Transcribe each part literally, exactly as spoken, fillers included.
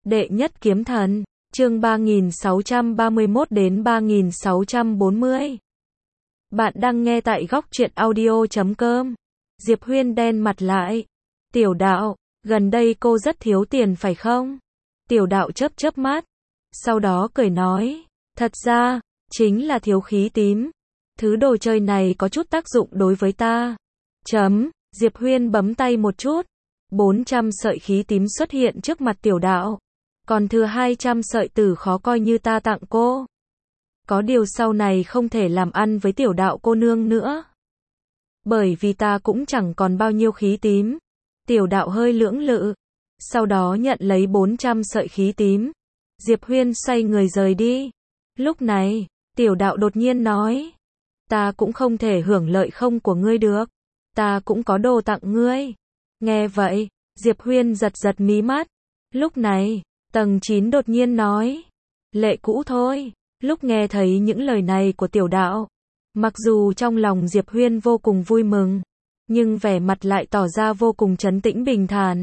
Đệ nhất kiếm thần, chương ba nghìn sáu trăm ba mươi mốt đến ba nghìn sáu trăm bốn mươi. Bạn đang nghe tại góc truyện audio chấm com. Diệp Huyên đen mặt lại. Tiểu đạo, gần đây cô rất thiếu tiền phải không? Tiểu đạo chớp chớp mắt. Sau đó cười nói, thật ra, chính là thiếu khí tím. Thứ đồ chơi này có chút tác dụng đối với ta. Chấm, Diệp Huyên bấm tay một chút. bốn trăm sợi khí tím xuất hiện trước mặt tiểu đạo. Còn thừa hai trăm sợi tử khó coi như ta tặng cô. Có điều sau này không thể làm ăn với tiểu đạo cô nương nữa. Bởi vì ta cũng chẳng còn bao nhiêu khí tím. Tiểu đạo hơi lưỡng lự. Sau đó nhận lấy bốn trăm sợi khí tím. Diệp Huyên xoay người rời đi. Lúc này, tiểu đạo đột nhiên nói. Ta cũng không thể hưởng lợi không của ngươi được. Ta cũng có đồ tặng ngươi. Nghe vậy, Diệp Huyên giật giật mí mắt. Lúc này, tầng chín đột nhiên nói. Lệ cũ thôi. Lúc nghe thấy những lời này của tiểu đạo, mặc dù trong lòng Diệp Huyên vô cùng vui mừng, nhưng vẻ mặt lại tỏ ra vô cùng trấn tĩnh bình thản.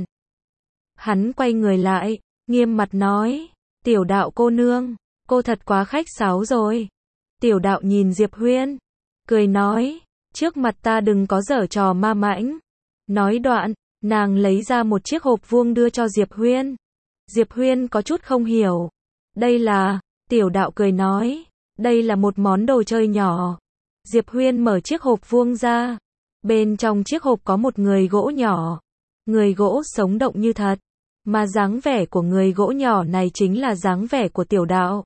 Hắn quay người lại, nghiêm mặt nói, tiểu đạo cô nương, cô thật quá khách sáo rồi. Tiểu đạo nhìn Diệp Huyên, cười nói, trước mặt ta đừng có giở trò ma mãnh. Nói đoạn, nàng lấy ra một chiếc hộp vuông đưa cho Diệp Huyên. Diệp Huyên có chút không hiểu. Đây là... Tiểu đạo cười nói, đây là một món đồ chơi nhỏ. Diệp Huyên mở chiếc hộp vuông ra. Bên trong chiếc hộp có một người gỗ nhỏ. Người gỗ sống động như thật. Mà dáng vẻ của người gỗ nhỏ này chính là dáng vẻ của tiểu đạo.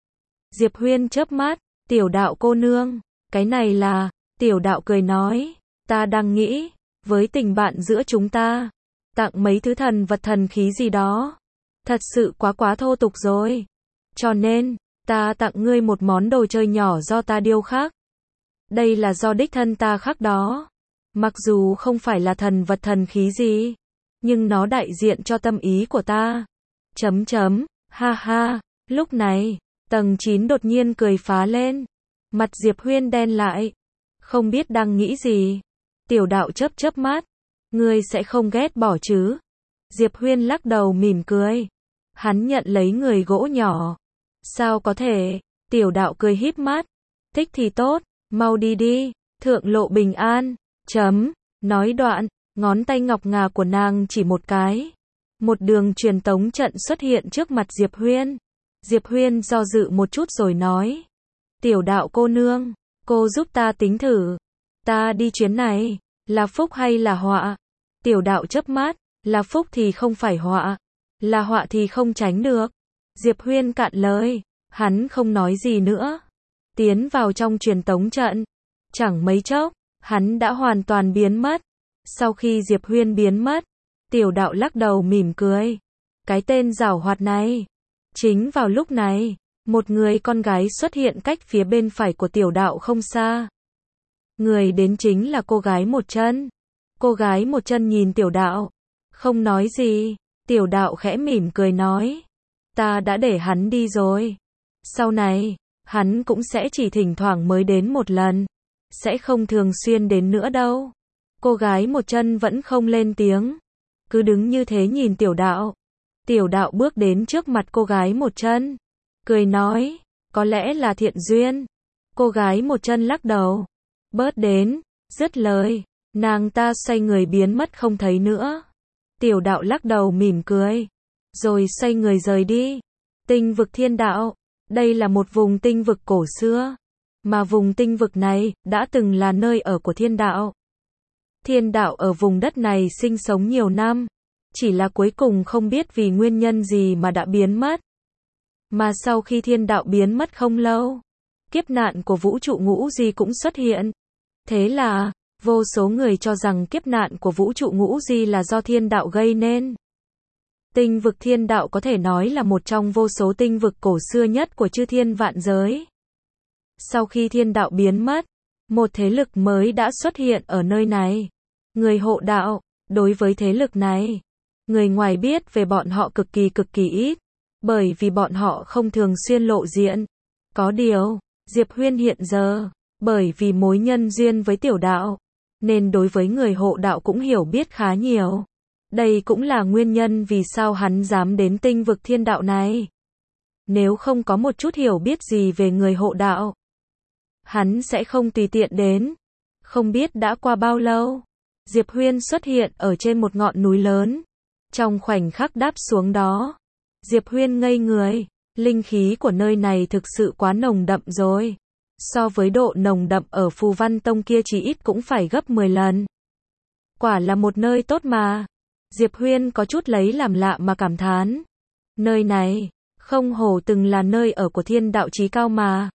Diệp Huyên chớp mắt, tiểu đạo cô nương, cái này là... Tiểu đạo cười nói, ta đang nghĩ, với tình bạn giữa chúng ta, tặng mấy thứ thần vật thần khí gì đó. Thật sự quá quá thô tục rồi. Cho nên, ta tặng ngươi một món đồ chơi nhỏ do ta điêu khắc. Đây là do đích thân ta khắc đó. Mặc dù không phải là thần vật thần khí gì, nhưng nó đại diện cho tâm ý của ta. Chấm chấm, ha ha. Lúc này, tầng chín đột nhiên cười phá lên. Mặt Diệp Huyên đen lại. Không biết đang nghĩ gì. Tiểu đạo chớp chớp mắt. Ngươi sẽ không ghét bỏ chứ? Diệp Huyên lắc đầu mỉm cười. Hắn nhận lấy người gỗ nhỏ. Sao có thể? Tiểu đạo cười híp mắt. Thích thì tốt, mau đi đi, thượng lộ bình an. Chấm. Nói đoạn, ngón tay ngọc ngà của nàng chỉ một cái. Một đường truyền tống trận xuất hiện trước mặt Diệp Huyên. Diệp Huyên do dự một chút rồi nói. Tiểu đạo cô nương, cô giúp ta tính thử. Ta đi chuyến này, là phúc hay là họa? Tiểu đạo chớp mắt, là phúc thì không phải họa. Là họa thì không tránh được. Diệp Huyên cạn lời. Hắn không nói gì nữa. Tiến vào trong truyền tống trận. Chẳng mấy chốc, hắn đã hoàn toàn biến mất. Sau khi Diệp Huyên biến mất, tiểu đạo lắc đầu mỉm cười. Cái tên giảo hoạt này. Chính vào lúc này, một người con gái xuất hiện cách phía bên phải của tiểu đạo không xa. Người đến chính là cô gái một chân. Cô gái một chân nhìn tiểu đạo. Không nói gì. Tiểu đạo khẽ mỉm cười nói. Ta đã để hắn đi rồi. Sau này, hắn cũng sẽ chỉ thỉnh thoảng mới đến một lần. Sẽ không thường xuyên đến nữa đâu. Cô gái một chân vẫn không lên tiếng. Cứ đứng như thế nhìn tiểu đạo. Tiểu đạo bước đến trước mặt cô gái một chân. Cười nói, có lẽ là thiện duyên. Cô gái một chân lắc đầu. Bớt đến, dứt lời. Nàng ta xoay người biến mất không thấy nữa. Tiểu đạo lắc đầu mỉm cười. Rồi xoay người rời đi. Tinh vực thiên đạo. Đây là một vùng tinh vực cổ xưa. Mà vùng tinh vực này, đã từng là nơi ở của thiên đạo. Thiên đạo ở vùng đất này sinh sống nhiều năm. Chỉ là cuối cùng không biết vì nguyên nhân gì mà đã biến mất. Mà sau khi thiên đạo biến mất không lâu, kiếp nạn của vũ trụ ngũ di cũng xuất hiện. Thế là, vô số người cho rằng kiếp nạn của vũ trụ ngũ di là do thiên đạo gây nên. Tinh vực thiên đạo có thể nói là một trong vô số tinh vực cổ xưa nhất của chư thiên vạn giới. Sau khi thiên đạo biến mất, một thế lực mới đã xuất hiện ở nơi này. Người hộ đạo, đối với thế lực này, người ngoài biết về bọn họ cực kỳ cực kỳ ít, bởi vì bọn họ không thường xuyên lộ diện. Có điều, Diệp Huyên hiện giờ, bởi vì mối nhân duyên với tiểu đạo, nên đối với người hộ đạo cũng hiểu biết khá nhiều. Đây cũng là nguyên nhân vì sao hắn dám đến tinh vực thiên đạo này. Nếu không có một chút hiểu biết gì về người hộ đạo, hắn sẽ không tùy tiện đến. Không biết đã qua bao lâu, Diệp Huyên xuất hiện ở trên một ngọn núi lớn. Trong khoảnh khắc đáp xuống đó, Diệp Huyên ngây người, linh khí của nơi này thực sự quá nồng đậm rồi. So với độ nồng đậm ở Phù Văn Tông kia chỉ ít cũng phải gấp mười lần. Quả là một nơi tốt mà. Diệp Huyên có chút lấy làm lạ mà cảm thán. Nơi này, không hổ từng là nơi ở của thiên đạo chí cao mà.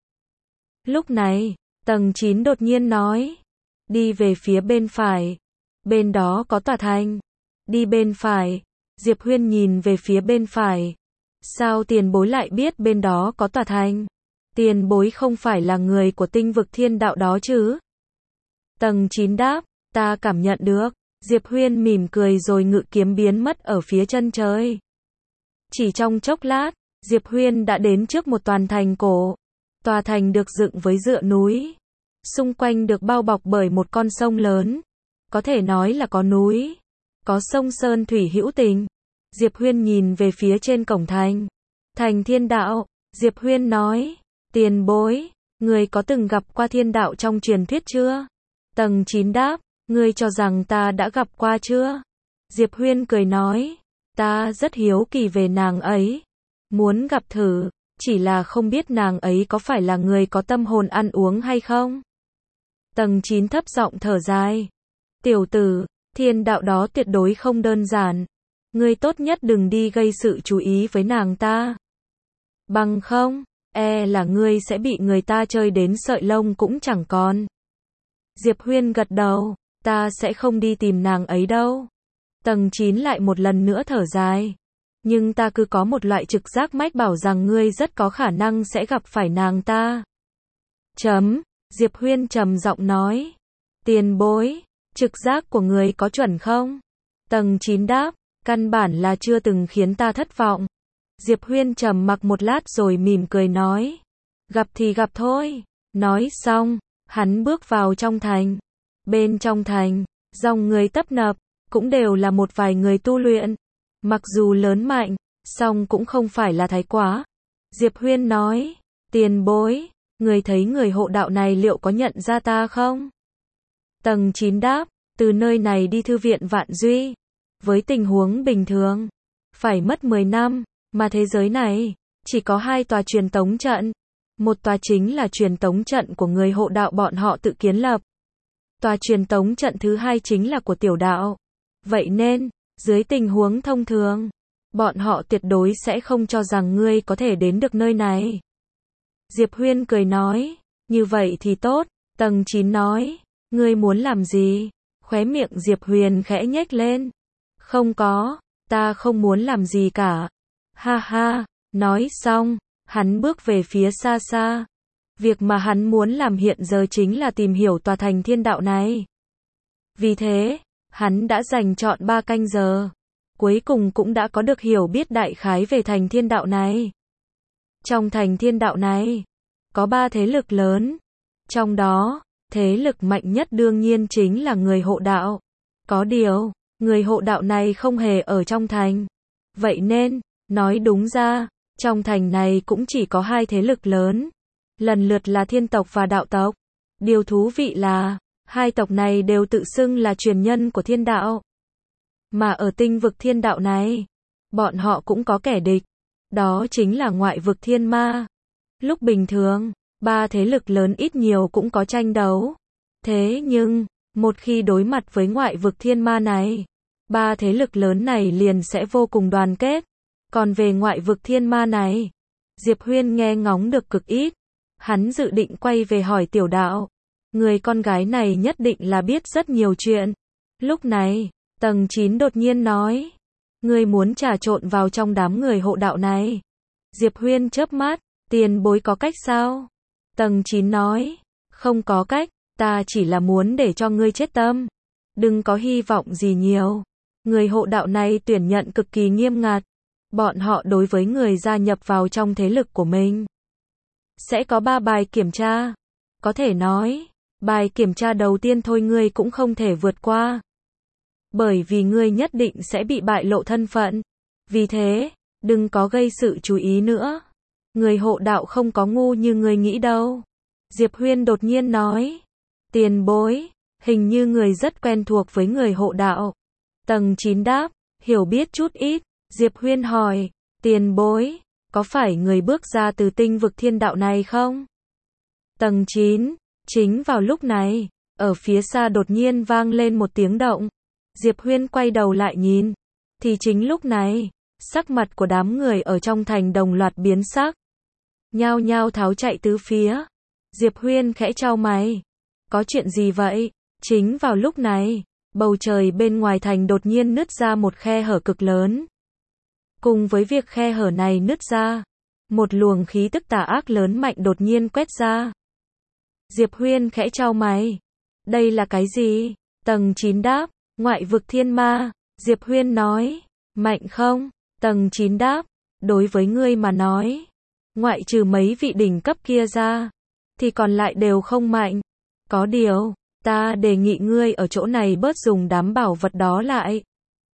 Lúc này, tầng chín đột nhiên nói. Đi về phía bên phải. Bên đó có tòa thành. Đi bên phải. Diệp Huyên nhìn về phía bên phải. Sao tiền bối lại biết bên đó có tòa thành? Tiền bối không phải là người của tinh vực thiên đạo đó chứ? Tầng chín đáp, ta cảm nhận được. Diệp Huyên mỉm cười rồi ngự kiếm biến mất ở phía chân trời. Chỉ trong chốc lát, Diệp Huyên đã đến trước một tòa thành cổ. Tòa thành được dựng với dựa núi. Xung quanh được bao bọc bởi một con sông lớn. Có thể nói là có núi. Có sông sơn thủy hữu tình. Diệp Huyên nhìn về phía trên cổng thành. Thành thiên đạo, Diệp Huyên nói. Tiền bối, người có từng gặp qua thiên đạo trong truyền thuyết chưa? Tầng chín đáp, ngươi cho rằng ta đã gặp qua chưa? Diệp Huyên cười nói, ta rất hiếu kỳ về nàng ấy. Muốn gặp thử, chỉ là không biết nàng ấy có phải là người có tâm hồn ăn uống hay không? Tầng chín thấp giọng thở dài. Tiểu tử, thiên đạo đó tuyệt đối không đơn giản. Ngươi tốt nhất đừng đi gây sự chú ý với nàng ta. Bằng không, e là ngươi sẽ bị người ta chơi đến sợi lông cũng chẳng còn. Diệp Huyên gật đầu, ta sẽ không đi tìm nàng ấy đâu. Tầng chín lại một lần nữa thở dài. Nhưng ta cứ có một loại trực giác mách bảo rằng ngươi rất có khả năng sẽ gặp phải nàng ta. Chấm, Diệp Huyên trầm giọng nói. Tiền bối, trực giác của người có chuẩn không? Tầng chín đáp, căn bản là chưa từng khiến ta thất vọng. Diệp Huyên trầm mặc một lát rồi mỉm cười nói. Gặp thì gặp thôi. Nói xong, hắn bước vào trong thành. Bên trong thành, dòng người tấp nập, cũng đều là một vài người tu luyện. Mặc dù lớn mạnh, song cũng không phải là thái quá. Diệp Huyên nói, tiền bối, người thấy người hộ đạo này liệu có nhận ra ta không? Tầng chín đáp, từ nơi này đi thư viện Vạn Duy. Với tình huống bình thường, phải mất mười năm, mà thế giới này, chỉ có hai tòa truyền tống trận. Một tòa chính là truyền tống trận của người hộ đạo bọn họ tự kiến lập. Tòa truyền tống trận thứ hai chính là của tiểu đạo. Vậy nên, dưới tình huống thông thường, bọn họ tuyệt đối sẽ không cho rằng ngươi có thể đến được nơi này. Diệp Huyên cười nói, như vậy thì tốt. Tầng chín nói, ngươi muốn làm gì? Khóe miệng Diệp Huyền khẽ nhếch lên. Không có, ta không muốn làm gì cả. Ha ha, nói xong, hắn bước về phía xa xa. Việc mà hắn muốn làm hiện giờ chính là tìm hiểu tòa thành thiên đạo này. Vì thế, hắn đã dành trọn ba canh giờ. Cuối cùng cũng đã có được hiểu biết đại khái về thành thiên đạo này. Trong thành thiên đạo này, có ba thế lực lớn. Trong đó, thế lực mạnh nhất đương nhiên chính là người hộ đạo. Có điều, người hộ đạo này không hề ở trong thành. Vậy nên, nói đúng ra, trong thành này cũng chỉ có hai thế lực lớn. Lần lượt là thiên tộc và đạo tộc. Điều thú vị là, hai tộc này đều tự xưng là truyền nhân của thiên đạo. Mà ở tinh vực thiên đạo này, bọn họ cũng có kẻ địch. Đó chính là ngoại vực thiên ma. Lúc bình thường, ba thế lực lớn ít nhiều cũng có tranh đấu. Thế nhưng, một khi đối mặt với ngoại vực thiên ma này, ba thế lực lớn này liền sẽ vô cùng đoàn kết. Còn về ngoại vực thiên ma này, Diệp Huyên nghe ngóng được cực ít. Hắn dự định quay về hỏi tiểu đạo. Người con gái này nhất định là biết rất nhiều chuyện. Lúc này, tầng chín đột nhiên nói. Ngươi muốn trà trộn vào trong đám người hộ đạo này. Diệp Huyên chớp mắt, tiền bối có cách sao? Tầng chín nói. Không có cách, ta chỉ là muốn để cho ngươi chết tâm. Đừng có hy vọng gì nhiều. Người hộ đạo này tuyển nhận cực kỳ nghiêm ngặt. Bọn họ đối với người gia nhập vào trong thế lực của mình sẽ có ba bài kiểm tra. Có thể nói, bài kiểm tra đầu tiên thôi ngươi cũng không thể vượt qua. bởi vì ngươi nhất định sẽ bị bại lộ thân phận. Vì thế, đừng có gây sự chú ý nữa. Người hộ đạo không có ngu như ngươi nghĩ đâu. Diệp Huyên đột nhiên nói. Tiền bối, hình như người rất quen thuộc với người hộ đạo. Tầng chín đáp, hiểu biết chút ít. Diệp Huyên hỏi, tiền bối, có phải người bước ra từ tinh vực thiên đạo này không? Tầng chín, chính vào lúc này, ở phía xa đột nhiên vang lên một tiếng động. Diệp Huyên quay đầu lại nhìn, thì chính lúc này, sắc mặt của đám người ở trong thành đồng loạt biến sắc. Nhao nhao tháo chạy tứ phía. Diệp Huyên khẽ chau mày. Có chuyện gì vậy? Chính vào lúc này, bầu trời bên ngoài thành đột nhiên nứt ra một khe hở cực lớn. Cùng với việc khe hở này nứt ra, một luồng khí tức tà ác lớn mạnh đột nhiên quét ra. Diệp Huyên khẽ chau mày. Đây là cái gì? Tầng chín đáp, ngoại vực thiên ma. Diệp Huyên nói, mạnh không? Tầng chín đáp, đối với ngươi mà nói, ngoại trừ mấy vị đỉnh cấp kia ra, thì còn lại đều không mạnh. Có điều, ta đề nghị ngươi ở chỗ này bớt dùng đám bảo vật đó lại.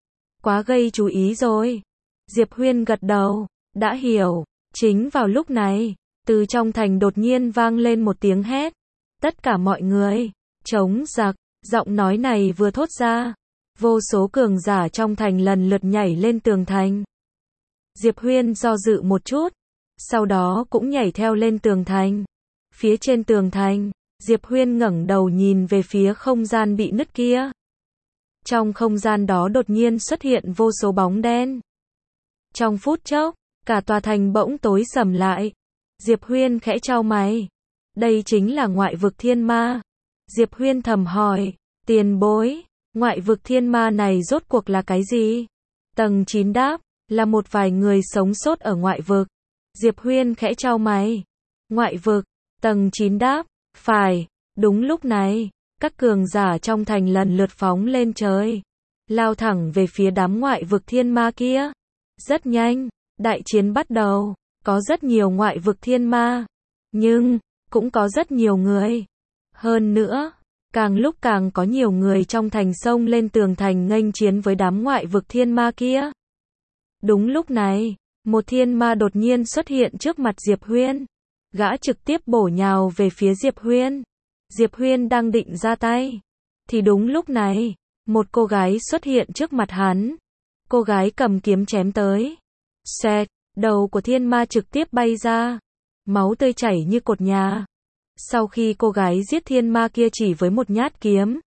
Quá gây chú ý rồi. Diệp Huyên gật đầu, đã hiểu. Chính vào lúc này, từ trong thành đột nhiên vang lên một tiếng hét. Tất cả mọi người, chống giặc. Giọng nói này vừa thốt ra, vô số cường giả trong thành lần lượt nhảy lên tường thành. Diệp Huyên do dự một chút, sau đó cũng nhảy theo lên tường thành. Phía trên tường thành, Diệp Huyên ngẩng đầu nhìn về phía không gian bị nứt kia. Trong không gian đó đột nhiên xuất hiện vô số bóng đen. Trong phút chốc, cả tòa thành bỗng tối sầm lại. Diệp Huyên khẽ chau mày. Đây chính là ngoại vực thiên ma. Diệp Huyên thầm hỏi, tiền bối, ngoại vực thiên ma này rốt cuộc là cái gì? Tầng chín đáp, là một vài người sống sót ở ngoại vực. Diệp Huyên khẽ chau mày. Ngoại vực, tầng chín đáp, phải. Đúng lúc này, các cường giả trong thành lần lượt phóng lên trời, lao thẳng về phía đám ngoại vực thiên ma kia. Rất nhanh, đại chiến bắt đầu, có rất nhiều ngoại vực thiên ma, nhưng cũng có rất nhiều người. Hơn nữa, càng lúc càng có nhiều người trong thành xông lên tường thành nghênh chiến với đám ngoại vực thiên ma kia. Đúng lúc này, một thiên ma đột nhiên xuất hiện trước mặt Diệp Huyên. Gã trực tiếp bổ nhào về phía Diệp Huyên. Diệp Huyên đang định ra tay, thì đúng lúc này, một cô gái xuất hiện trước mặt hắn. Cô gái cầm kiếm chém tới. Xẹt, đầu của thiên ma trực tiếp bay ra. Máu tươi chảy như cột nhà. Sau khi cô gái giết thiên ma kia chỉ với một nhát kiếm,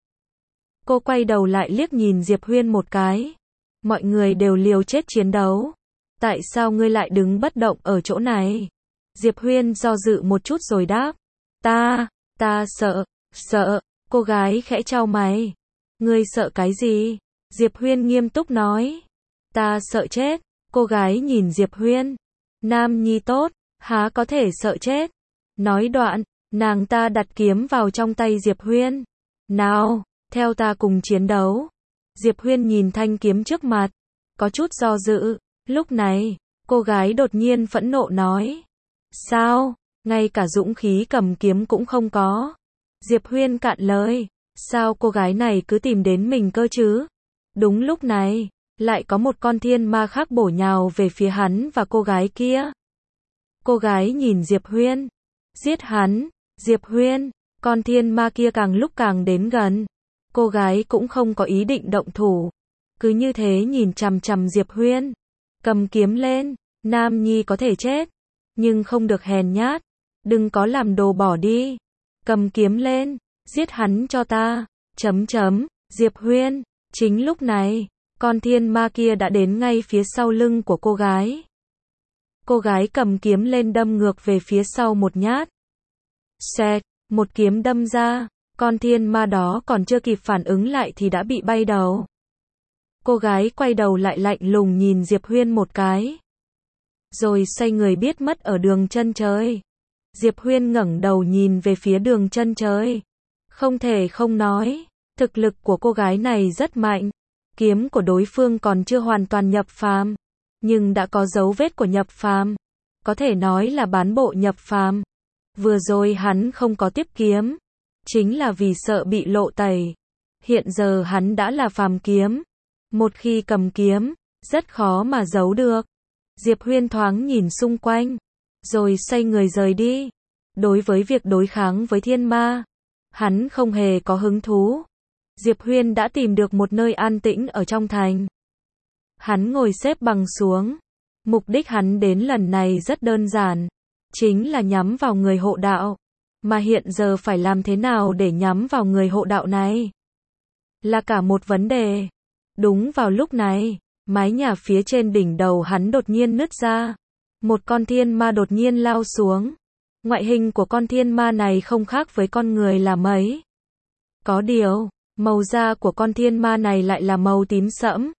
cô quay đầu lại liếc nhìn Diệp Huyên một cái. Mọi người đều liều chết chiến đấu. Tại sao ngươi lại đứng bất động ở chỗ này? Diệp Huyên do dự một chút rồi đáp. Ta, ta sợ, sợ. Cô gái khẽ chau mày. Ngươi sợ cái gì? Diệp Huyên nghiêm túc nói. Ta sợ chết. Cô gái nhìn Diệp Huyên. Nam nhi tốt, há có thể sợ chết? Nói đoạn, nàng ta đặt kiếm vào trong tay Diệp Huyên. Nào, theo ta cùng chiến đấu. Diệp Huyên nhìn thanh kiếm trước mặt, có chút do dự. Lúc này, cô gái đột nhiên phẫn nộ nói. Sao, ngay cả dũng khí cầm kiếm cũng không có? Diệp Huyên cạn lời. Sao cô gái này cứ tìm đến mình cơ chứ? Đúng lúc này, lại có một con thiên ma khác bổ nhào về phía hắn và cô gái kia. Cô gái nhìn Diệp Huyên. Giết hắn. Diệp Huyên. Con thiên ma kia càng lúc càng đến gần. Cô gái cũng không có ý định động thủ. Cứ như thế nhìn chằm chằm Diệp Huyên. Cầm kiếm lên. Nam nhi có thể chết, nhưng không được hèn nhát. Đừng có làm đồ bỏ đi. Cầm kiếm lên. Giết hắn cho ta. Chấm chấm. Diệp Huyên. Chính lúc này, con thiên ma kia đã đến ngay phía sau lưng của cô gái. Cô gái cầm kiếm lên đâm ngược về phía sau một nhát. Xẹt, một kiếm đâm ra, con thiên ma đó còn chưa kịp phản ứng lại thì đã bị bay đầu. Cô gái quay đầu lại lạnh lùng nhìn Diệp Huyên một cái, rồi xoay người biết mất ở đường chân trời. Diệp Huyên ngẩng đầu nhìn về phía đường chân trời. Không thể không nói, thực lực của cô gái này rất mạnh. Kiếm của đối phương còn chưa hoàn toàn nhập phàm, nhưng đã có dấu vết của nhập phàm. Có thể nói là bán bộ nhập phàm. Vừa rồi hắn không có tiếp kiếm, chính là vì sợ bị lộ tẩy. Hiện giờ hắn đã là phàm kiếm. Một khi cầm kiếm, rất khó mà giấu được. Diệp Huyên thoáng nhìn xung quanh, rồi xoay người rời đi. Đối với việc đối kháng với thiên ma, hắn không hề có hứng thú. Diệp Huyên đã tìm được một nơi an tĩnh ở trong thành. Hắn ngồi xếp bằng xuống. Mục đích hắn đến lần này rất đơn giản, chính là nhắm vào người hộ đạo. Mà hiện giờ phải làm thế nào để nhắm vào người hộ đạo này? Là cả một vấn đề. Đúng vào lúc này, mái nhà phía trên đỉnh đầu hắn đột nhiên nứt ra. Một con thiên ma đột nhiên lao xuống. Ngoại hình của con thiên ma này không khác với con người là mấy. Có điều, màu da của con thiên ma này lại là màu tím sẫm.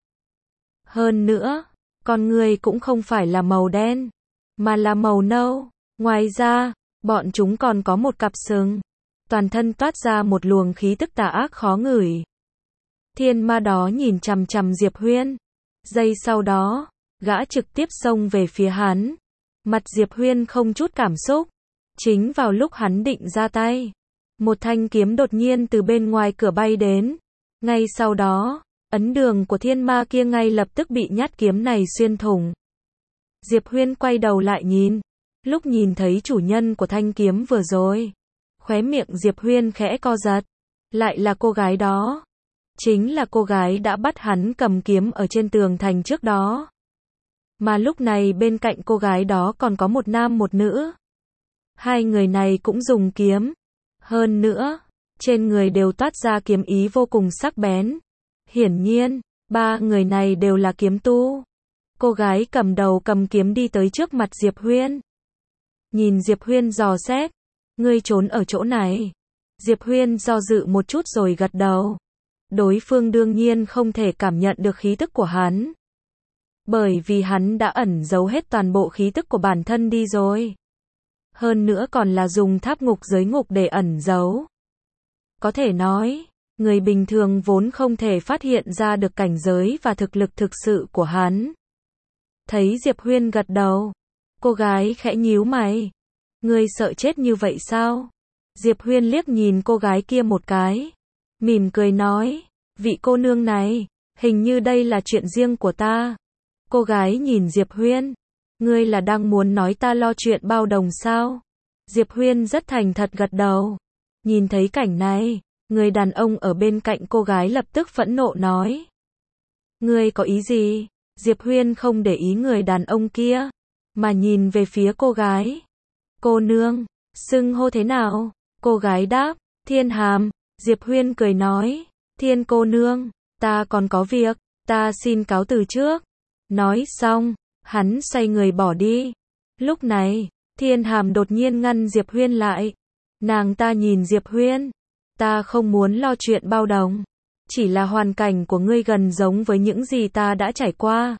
Hơn nữa, con người cũng không phải là màu đen, mà là màu nâu. Ngoài ra, bọn chúng còn có một cặp sừng. Toàn thân toát ra một luồng khí tức tà ác khó ngửi. Thiên ma đó nhìn chằm chằm Diệp Huyên. Giây sau đó, gã trực tiếp xông về phía hắn. Mặt Diệp Huyên không chút cảm xúc. Chính vào lúc hắn định ra tay, một thanh kiếm đột nhiên từ bên ngoài cửa bay đến. Ngay sau đó, ấn đường của thiên ma kia ngay lập tức bị nhát kiếm này xuyên thủng. Diệp Huyên quay đầu lại nhìn. Lúc nhìn thấy chủ nhân của thanh kiếm vừa rồi, khóe miệng Diệp Huyên khẽ co giật. Lại là cô gái đó. Chính là cô gái đã bắt hắn cầm kiếm ở trên tường thành trước đó. Mà lúc này bên cạnh cô gái đó còn có một nam một nữ. Hai người này cũng dùng kiếm. Hơn nữa, trên người đều toát ra kiếm ý vô cùng sắc bén. Hiển nhiên, ba người này đều là kiếm tu. Cô gái cầm đầu cầm kiếm đi tới trước mặt Diệp Huyên. Nhìn Diệp Huyên dò xét. Ngươi trốn ở chỗ này. Diệp Huyên do dự một chút rồi gật đầu. Đối phương đương nhiên không thể cảm nhận được khí tức của hắn. Bởi vì hắn đã ẩn giấu hết toàn bộ khí tức của bản thân đi rồi. Hơn nữa còn là dùng tháp ngục giới ngục để ẩn giấu. Có thể nói, người bình thường vốn không thể phát hiện ra được cảnh giới và thực lực thực sự của hắn. Thấy Diệp Huyên gật đầu, cô gái khẽ nhíu mày. Ngươi sợ chết như vậy sao? Diệp Huyên liếc nhìn cô gái kia một cái, mỉm cười nói, vị cô nương này, hình như đây là chuyện riêng của ta. Cô gái nhìn Diệp Huyên, ngươi là đang muốn nói ta lo chuyện bao đồng sao? Diệp Huyên rất thành thật gật đầu. Nhìn thấy cảnh này, người đàn ông ở bên cạnh cô gái lập tức phẫn nộ nói. Ngươi có ý gì? Diệp Huyên không để ý người đàn ông kia, mà nhìn về phía cô gái. Cô nương, xưng hô thế nào? Cô gái đáp, Thiên Hàm. Diệp Huyên cười nói, Thiên cô nương, ta còn có việc, ta xin cáo từ trước. Nói xong, hắn xoay người bỏ đi. Lúc này, Thiên Hàm đột nhiên ngăn Diệp Huyên lại. Nàng ta nhìn Diệp Huyên, ta không muốn lo chuyện bao đồng. Chỉ là hoàn cảnh của ngươi gần giống với những gì ta đã trải qua.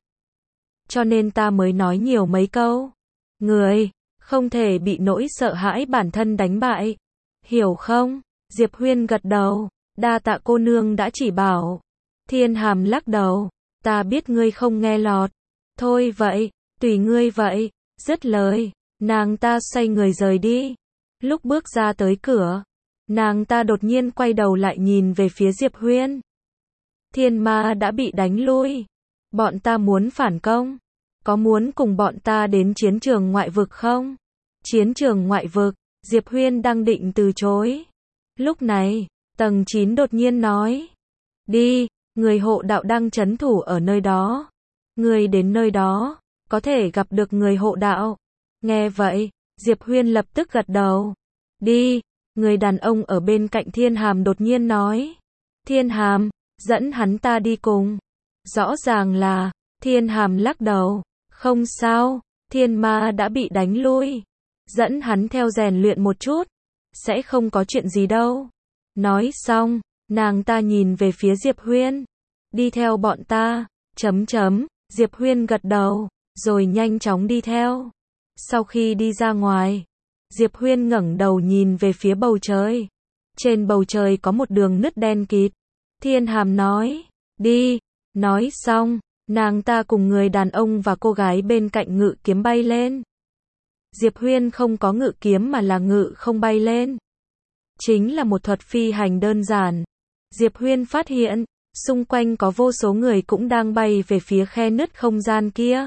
Cho nên ta mới nói nhiều mấy câu. Người, không thể bị nỗi sợ hãi bản thân đánh bại. Hiểu không? Diệp Huyên gật đầu, đa tạ cô nương đã chỉ bảo. Thiên Hàm lắc đầu, ta biết ngươi không nghe lọt. Thôi vậy, tùy ngươi vậy. Dứt lời, nàng ta xoay người rời đi. Lúc bước ra tới cửa, nàng ta đột nhiên quay đầu lại nhìn về phía Diệp Huyên. Thiên ma đã bị đánh lui. Bọn ta muốn phản công. Có muốn cùng bọn ta đến chiến trường ngoại vực không? Chiến trường ngoại vực, Diệp Huyên đang định từ chối. Lúc này, tầng chín đột nhiên nói. Đi, người hộ đạo đang trấn thủ ở nơi đó. Người đến nơi đó, có thể gặp được người hộ đạo. Nghe vậy, Diệp Huyên lập tức gật đầu. Đi, người đàn ông ở bên cạnh Thiên Hàm đột nhiên nói. Thiên Hàm, dẫn hắn ta đi cùng. Rõ ràng là, Thiên Hàm lắc đầu. Không sao, thiên ma đã bị đánh lui. Dẫn hắn theo rèn luyện một chút. Sẽ không có chuyện gì đâu. Nói xong, nàng ta nhìn về phía Diệp Huyên. Đi theo bọn ta, chấm chấm, Diệp Huyên gật đầu, rồi nhanh chóng đi theo. Sau khi đi ra ngoài, Diệp Huyên ngẩng đầu nhìn về phía bầu trời. Trên bầu trời có một đường nứt đen kịt. Thiên Hàm nói, đi. Nói xong, nàng ta cùng người đàn ông và cô gái bên cạnh ngự kiếm bay lên. Diệp Huyên không có ngự kiếm mà là ngự không bay lên. Chính là một thuật phi hành đơn giản. Diệp Huyên phát hiện, xung quanh có vô số người cũng đang bay về phía khe nứt không gian kia.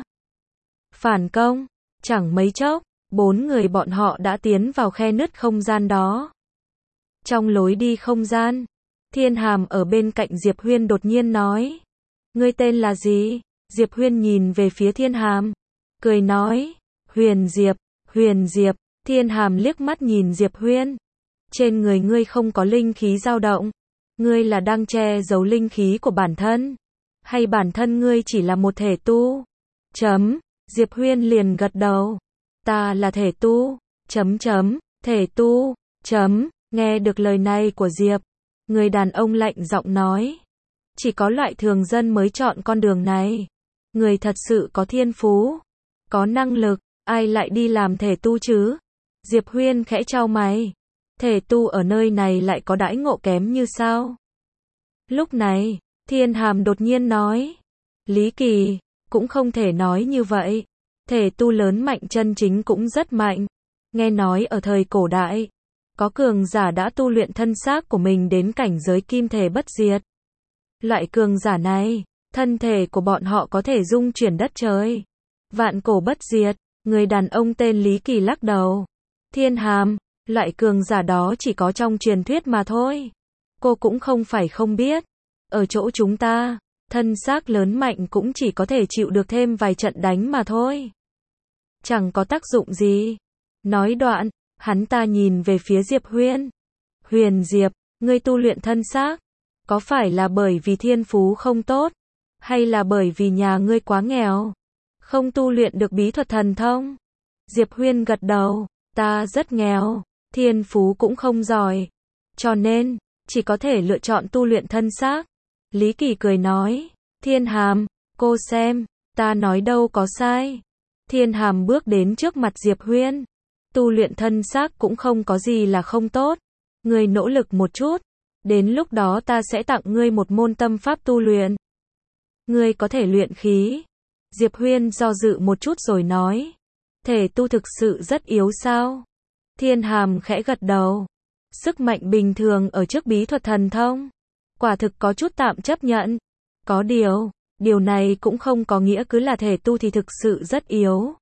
Phản công, chẳng mấy chốc, bốn người bọn họ đã tiến vào khe nứt không gian đó. Trong lối đi không gian, Thiên Hàm ở bên cạnh Diệp Huyên đột nhiên nói. Ngươi tên là gì? Diệp Huyên nhìn về phía Thiên Hàm, cười nói. Huyền Diệp, Huyền Diệp. Thiên Hàm liếc mắt nhìn Diệp Huyên. Trên người ngươi không có linh khí dao động. Ngươi là đang che giấu linh khí của bản thân? Hay bản thân ngươi chỉ là một thể tu? Chấm. Diệp Huyên liền gật đầu. Ta là thể tu. Chấm chấm. Thể tu. Chấm. Nghe được lời này của Diệp, người đàn ông lạnh giọng nói. Chỉ có loại thường dân mới chọn con đường này. Người thật sự có thiên phú, có năng lực, ai lại đi làm thể tu chứ? Diệp Huyên khẽ chau mày. Thể tu ở nơi này lại có đãi ngộ kém như sao? Lúc này, Thiên Hàm đột nhiên nói. Lý Kỳ, cũng không thể nói như vậy. Thể tu lớn mạnh chân chính cũng rất mạnh. Nghe nói ở thời cổ đại, có cường giả đã tu luyện thân xác của mình đến cảnh giới kim thể bất diệt. Loại cường giả này, thân thể của bọn họ có thể dung chuyển đất trời. Vạn cổ bất diệt. Người đàn ông tên Lý Kỳ lắc đầu. Thiên Hàm, loại cường giả đó chỉ có trong truyền thuyết mà thôi. Cô cũng không phải không biết. Ở chỗ chúng ta, thân xác lớn mạnh cũng chỉ có thể chịu được thêm vài trận đánh mà thôi. Chẳng có tác dụng gì. Nói đoạn, hắn ta nhìn về phía Diệp Huyên. Huyền Diệp, ngươi tu luyện thân xác, có phải là bởi vì thiên phú không tốt, hay là bởi vì nhà ngươi quá nghèo, không tu luyện được bí thuật thần thông? Diệp Huyên gật đầu, ta rất nghèo, thiên phú cũng không giỏi, cho nên, chỉ có thể lựa chọn tu luyện thân xác. Lý Kỳ cười nói, Thiên Hàm, cô xem, ta nói đâu có sai. Thiên Hàm bước đến trước mặt Diệp Huyên. Tu luyện thân xác cũng không có gì là không tốt. Ngươi nỗ lực một chút, đến lúc đó ta sẽ tặng ngươi một môn tâm pháp tu luyện. Ngươi có thể luyện khí. Diệp Huyên do dự một chút rồi nói. Thể tu thực sự rất yếu sao? Thiên Hàm khẽ gật đầu. Sức mạnh bình thường ở trước bí thuật thần thông, quả thực có chút tạm chấp nhận. Có điều, điều này cũng không có nghĩa cứ là thể tu thì thực sự rất yếu.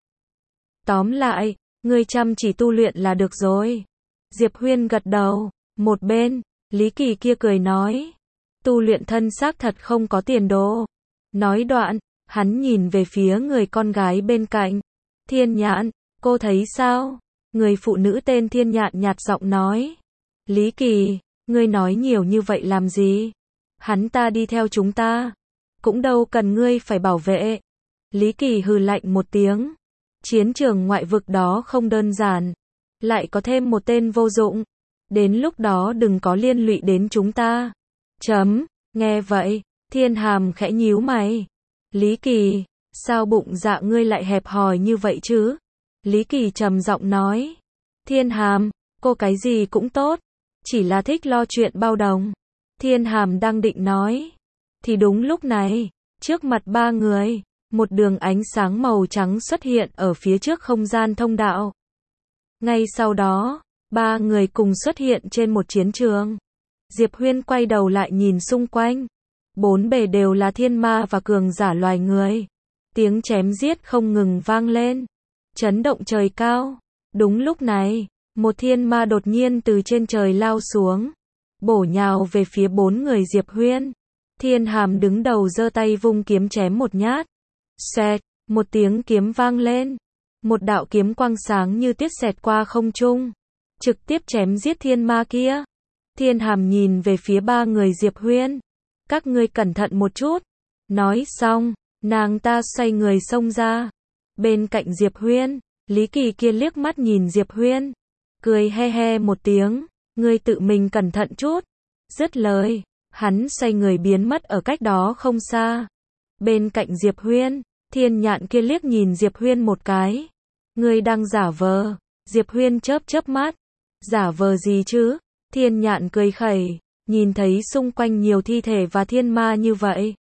Tóm lại, ngươi chăm chỉ tu luyện là được rồi. Diệp Huyên gật đầu. Một bên, Lý Kỳ kia cười nói. Tu luyện thân xác thật không có tiền đồ. Nói đoạn, hắn nhìn về phía người con gái bên cạnh. Thiên Nhạn, cô thấy sao? Người phụ nữ tên Thiên Nhạn nhạt giọng nói. Lý Kỳ, ngươi nói nhiều như vậy làm gì? Hắn ta đi theo chúng ta, cũng đâu cần ngươi phải bảo vệ. Lý Kỳ hừ lạnh một tiếng. Chiến trường ngoại vực đó không đơn giản, lại có thêm một tên vô dụng. Đến lúc đó đừng có liên lụy đến chúng ta. Chấm. Nghe vậy, Thiên Hàm khẽ nhíu mày. Lý Kỳ, sao bụng dạ ngươi lại hẹp hòi như vậy chứ? Lý Kỳ trầm giọng nói. Thiên Hàm, cô cái gì cũng tốt, chỉ là thích lo chuyện bao đồng. Thiên Hàm đang định nói, thì đúng lúc này, trước mặt ba người, một đường ánh sáng màu trắng xuất hiện ở phía trước không gian thông đạo. Ngay sau đó, ba người cùng xuất hiện trên một chiến trường. Diệp Huyên quay đầu lại nhìn xung quanh. Bốn bề đều là thiên ma và cường giả loài người. Tiếng chém giết không ngừng vang lên, chấn động trời cao. Đúng lúc này, một thiên ma đột nhiên từ trên trời lao xuống, bổ nhào về phía bốn người Diệp Huyên. Thiên Hàm đứng đầu giơ tay vung kiếm chém một nhát. Xẹt, một tiếng kiếm vang lên. Một đạo kiếm quang sáng như tiết xẹt qua không trung, trực tiếp chém giết thiên ma kia. Thiên Hàm nhìn về phía ba người Diệp Huyên. Các ngươi cẩn thận một chút. Nói xong, nàng ta xoay người xông ra. Bên cạnh Diệp Huyên, Lý Kỳ kia liếc mắt nhìn Diệp Huyên, cười he he một tiếng. Ngươi tự mình cẩn thận chút. Dứt lời, hắn xoay người biến mất ở cách đó không xa. Bên cạnh Diệp Huyên, Thiên Nhạn kia liếc nhìn Diệp Huyên một cái. Ngươi đang giả vờ. Diệp Huyên chớp chớp mắt. Giả vờ gì chứ? Thiên Nhạn cười khẩy, nhìn thấy xung quanh nhiều thi thể và thiên ma như vậy.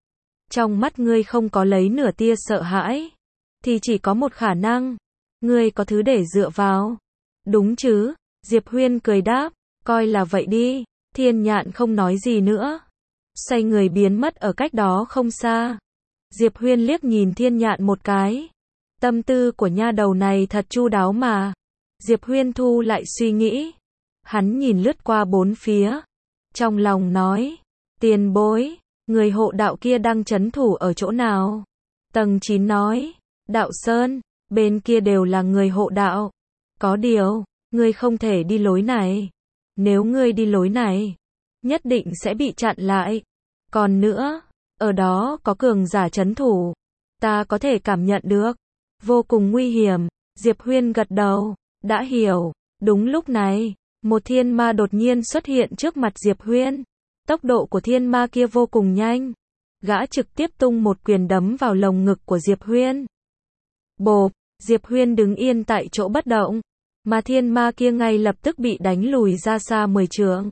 Trong mắt ngươi không có lấy nửa tia sợ hãi, thì chỉ có một khả năng, ngươi có thứ để dựa vào. Đúng chứ? Diệp Huyên cười đáp, coi là vậy đi. Thiên Nhạn không nói gì nữa, xoay người biến mất ở cách đó không xa. Diệp Huyên liếc nhìn Thiên Nhạn một cái. Tâm tư của nha đầu này thật chu đáo mà. Diệp Huyên thu lại suy nghĩ. Hắn nhìn lướt qua bốn phía. Trong lòng nói, tiền bối, người hộ đạo kia đang trấn thủ ở chỗ nào? Tầng chín nói, Đạo Sơn, bên kia đều là người hộ đạo. Có điều, ngươi không thể đi lối này. Nếu ngươi đi lối này, nhất định sẽ bị chặn lại. Còn nữa, ở đó có cường giả trấn thủ. Ta có thể cảm nhận được. Vô cùng nguy hiểm. Diệp Huyên gật đầu. Đã hiểu. Đúng lúc này, một thiên ma đột nhiên xuất hiện trước mặt Diệp Huyên. Tốc độ của thiên ma kia vô cùng nhanh. Gã trực tiếp tung một quyền đấm vào lồng ngực của Diệp Huyên. Bộp, Diệp Huyên đứng yên tại chỗ bất động. Mà thiên ma kia ngay lập tức bị đánh lùi ra xa mười trượng.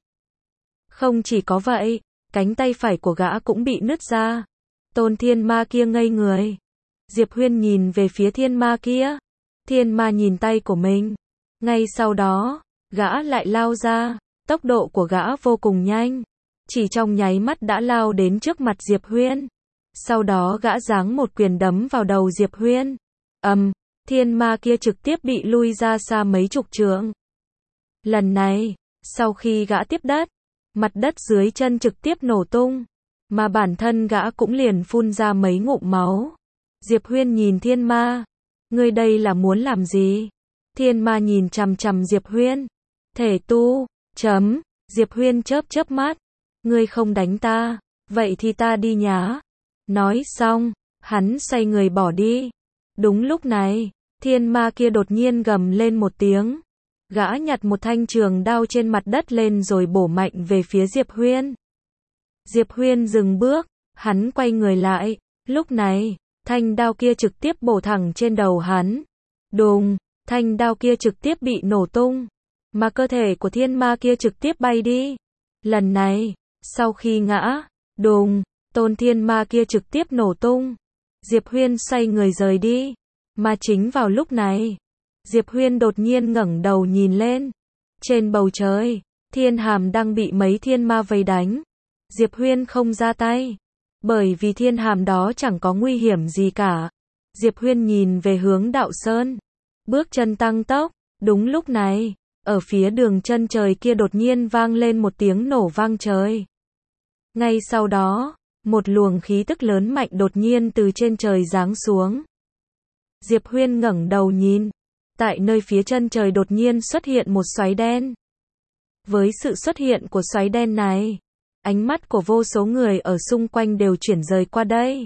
Không chỉ có vậy, cánh tay phải của gã cũng bị nứt ra. Tôn thiên ma kia ngây người. Diệp Huyên nhìn về phía thiên ma kia. Thiên ma nhìn tay của mình. Ngay sau đó, gã lại lao ra. Tốc độ của gã vô cùng nhanh. Chỉ trong nháy mắt đã lao đến trước mặt Diệp Huyên. Sau đó gã giáng một quyền đấm vào đầu Diệp Huyên. Ầm, um, thiên ma kia trực tiếp bị lui ra xa mấy chục trượng. Lần này, sau khi gã tiếp đất, mặt đất dưới chân trực tiếp nổ tung, mà bản thân gã cũng liền phun ra mấy ngụm máu. Diệp Huyên nhìn thiên ma, ngươi đây là muốn làm gì? Thiên ma nhìn chằm chằm Diệp Huyên. Thể tu, chấm, Diệp Huyên chớp chớp mắt, ngươi không đánh ta, vậy thì ta đi nhá. Nói xong, hắn xoay người bỏ đi. Đúng lúc này, thiên ma kia đột nhiên gầm lên một tiếng. Gã nhặt một thanh trường đao trên mặt đất lên rồi bổ mạnh về phía Diệp Huyên. Diệp Huyên dừng bước, hắn quay người lại. Lúc này, thanh đao kia trực tiếp bổ thẳng trên đầu hắn. Đùng, thanh đao kia trực tiếp bị nổ tung. Mà cơ thể của thiên ma kia trực tiếp bay đi. Lần này, sau khi ngã, đùng, tôn thiên ma kia trực tiếp nổ tung. Diệp Huyên xoay người rời đi. Mà chính vào lúc này, Diệp Huyên đột nhiên ngẩng đầu nhìn lên. Trên bầu trời, thiên hàm đang bị mấy thiên ma vây đánh. Diệp Huyên không ra tay, bởi vì thiên hàm đó chẳng có nguy hiểm gì cả. Diệp Huyên nhìn về hướng Đạo Sơn, bước chân tăng tốc. Đúng lúc này, ở phía đường chân trời kia đột nhiên vang lên một tiếng nổ vang trời. Ngay sau đó, một luồng khí tức lớn mạnh đột nhiên từ trên trời giáng xuống. Diệp Huyên ngẩng đầu nhìn, tại nơi phía chân trời đột nhiên xuất hiện một xoáy đen. Với sự xuất hiện của xoáy đen này, ánh mắt của vô số người ở xung quanh đều chuyển rời qua đây.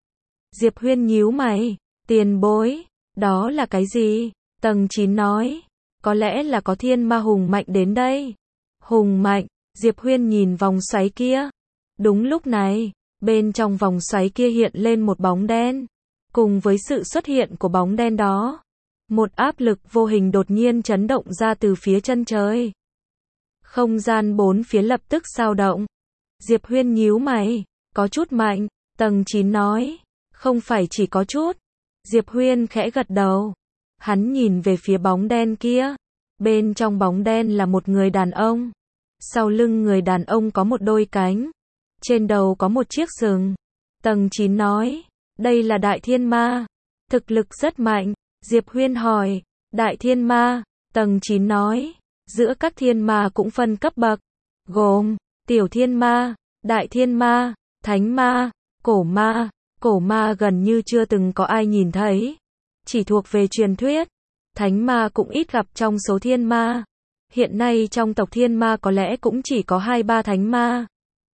Diệp Huyên nhíu mày, tiền bối, đó là cái gì? Tầng chín nói, có lẽ là có thiên ma hùng mạnh đến đây. Hùng mạnh, Diệp Huyên nhìn vòng xoáy kia. Đúng lúc này, bên trong vòng xoáy kia hiện lên một bóng đen. Cùng với sự xuất hiện của bóng đen đó, một áp lực vô hình đột nhiên chấn động ra từ phía chân trời. Không gian bốn phía lập tức dao động. Diệp Huyên nhíu mày, có chút mạnh. Tầng chín nói, không phải chỉ có chút. Diệp Huyên khẽ gật đầu. Hắn nhìn về phía bóng đen kia. Bên trong bóng đen là một người đàn ông. Sau lưng người đàn ông có một đôi cánh. Trên đầu có một chiếc sừng. Tầng chín nói, đây là Đại Thiên Ma. Thực lực rất mạnh. Diệp Huyên hỏi, Đại Thiên Ma. Tầng chín nói, giữa các thiên ma cũng phân cấp bậc. Gồm, Tiểu Thiên Ma, Đại Thiên Ma, Thánh Ma, Cổ Ma. Cổ Ma gần như chưa từng có ai nhìn thấy. Chỉ thuộc về truyền thuyết. Thánh Ma cũng ít gặp trong số thiên ma. Hiện nay trong tộc thiên ma có lẽ cũng chỉ có hai ba thánh ma.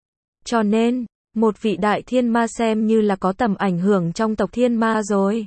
Cho nên, một vị đại thiên ma xem như là có tầm ảnh hưởng trong tộc thiên ma rồi.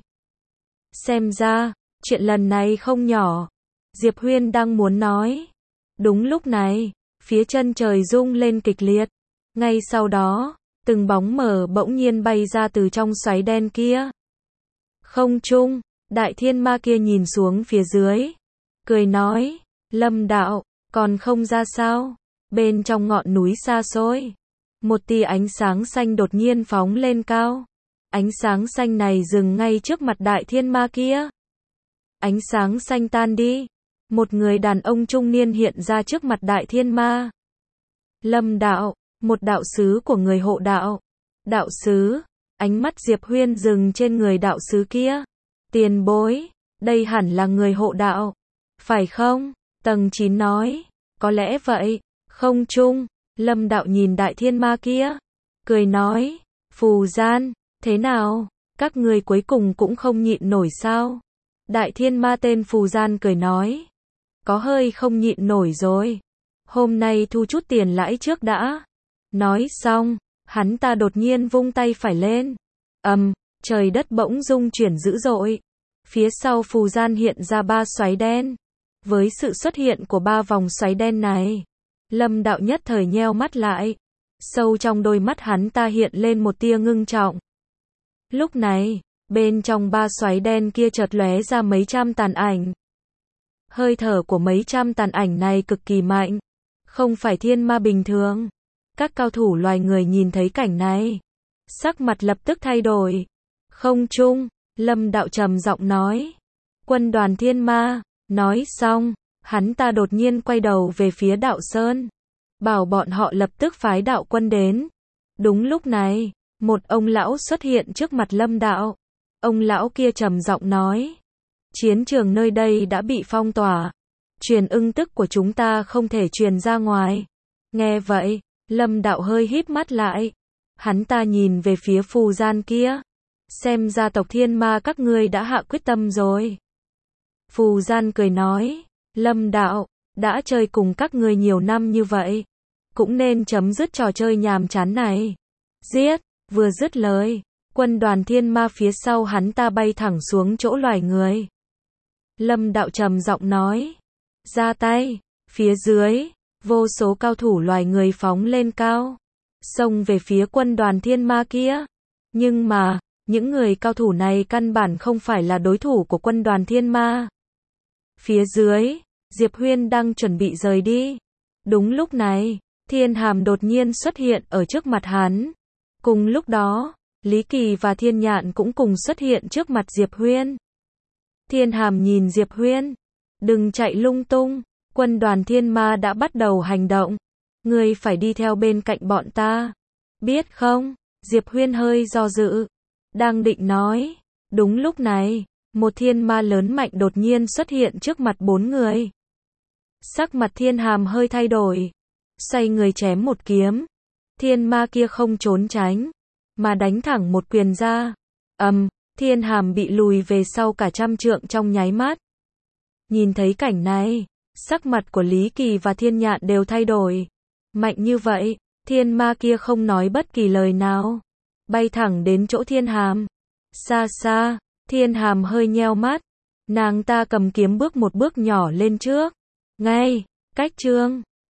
Xem ra, chuyện lần này không nhỏ. Diệp Huyên đang muốn nói. Đúng lúc này, phía chân trời rung lên kịch liệt. Ngay sau đó, từng bóng mờ bỗng nhiên bay ra từ trong xoáy đen kia. Không trung, đại thiên ma kia nhìn xuống phía dưới. Cười nói, Lâm đạo, còn không ra sao? Bên trong ngọn núi xa xôi, một tia ánh sáng xanh đột nhiên phóng lên cao. Ánh sáng xanh này dừng ngay trước mặt đại thiên ma kia. Ánh sáng xanh tan đi. Một người đàn ông trung niên hiện ra trước mặt đại thiên ma. Lâm đạo, một đạo sứ của người hộ đạo. Đạo sứ, ánh mắt Diệp Huyên dừng trên người đạo sứ kia. Tiền bối, đây hẳn là người hộ đạo, phải không? Tầng chín nói, có lẽ vậy. Không chung, Lâm đạo nhìn đại thiên ma kia, cười nói, Phù Gian, thế nào, các người cuối cùng cũng không nhịn nổi sao? Đại thiên ma tên Phù Gian cười nói, có hơi không nhịn nổi rồi. Hôm nay thu chút tiền lãi trước đã. Nói xong, hắn ta đột nhiên vung tay phải lên. Ầm, um, trời đất bỗng rung chuyển dữ dội. Phía sau Phù Gian hiện ra ba xoáy đen. Với sự xuất hiện của ba vòng xoáy đen này, Lâm đạo nhất thời nheo mắt lại. Sâu trong đôi mắt hắn ta hiện lên một tia ngưng trọng. Lúc này, bên trong ba xoáy đen kia chợt lóe ra mấy trăm tàn ảnh. Hơi thở của mấy trăm tàn ảnh này cực kỳ mạnh, không phải thiên ma bình thường. Các cao thủ loài người nhìn thấy cảnh này, sắc mặt lập tức thay đổi. Không chung, Lâm đạo trầm giọng nói, quân đoàn thiên ma. Nói xong, hắn ta đột nhiên quay đầu về phía đạo sơn, bảo bọn họ lập tức phái đạo quân đến. Đúng lúc này, một ông lão xuất hiện trước mặt Lâm đạo. Ông lão kia trầm giọng nói, chiến trường nơi đây đã bị phong tỏa, truyền ưng tức của chúng ta không thể truyền ra ngoài. Nghe vậy, Lâm đạo hơi híp mắt lại. Hắn ta nhìn về phía Phù Gian kia, xem ra tộc thiên ma các ngươi đã hạ quyết tâm rồi. Phù Gian cười nói, Lâm đạo, đã chơi cùng các ngươi nhiều năm như vậy, cũng nên chấm dứt trò chơi nhàm chán này. Giết, vừa dứt lời, quân đoàn thiên ma phía sau hắn ta bay thẳng xuống chỗ loài người. Lâm đạo trầm giọng nói, ra tay. Phía dưới, vô số cao thủ loài người phóng lên cao, xông về phía quân đoàn thiên ma kia. Nhưng mà, những người cao thủ này căn bản không phải là đối thủ của quân đoàn thiên ma. Phía dưới, Diệp Huyên đang chuẩn bị rời đi. Đúng lúc này, Thiên Hàm đột nhiên xuất hiện ở trước mặt hắn. Cùng lúc đó, Lý Kỳ và Thiên Nhạn cũng cùng xuất hiện trước mặt Diệp Huyên. Thiên Hàm nhìn Diệp Huyên, đừng chạy lung tung, quân đoàn thiên ma đã bắt đầu hành động. Ngươi phải đi theo bên cạnh bọn ta, biết không? Diệp Huyên hơi do dự, đang định nói. Đúng lúc này, một thiên ma lớn mạnh đột nhiên xuất hiện trước mặt bốn người. Sắc mặt Thiên Hàm hơi thay đổi, xoay người chém một kiếm. Thiên ma kia không trốn tránh, mà đánh thẳng một quyền ra. Ầm, um, Thiên Hàm bị lùi về sau cả trăm trượng trong nháy mắt. Nhìn thấy cảnh này, sắc mặt của Lý Kỳ và Thiên Nhạn đều thay đổi. Mạnh như vậy, thiên ma kia không nói bất kỳ lời nào, bay thẳng đến chỗ Thiên Hàm. Xa xa, Thiên Hàm hơi nheo mắt, nàng ta cầm kiếm bước một bước nhỏ lên trước. Ngay, cách trương,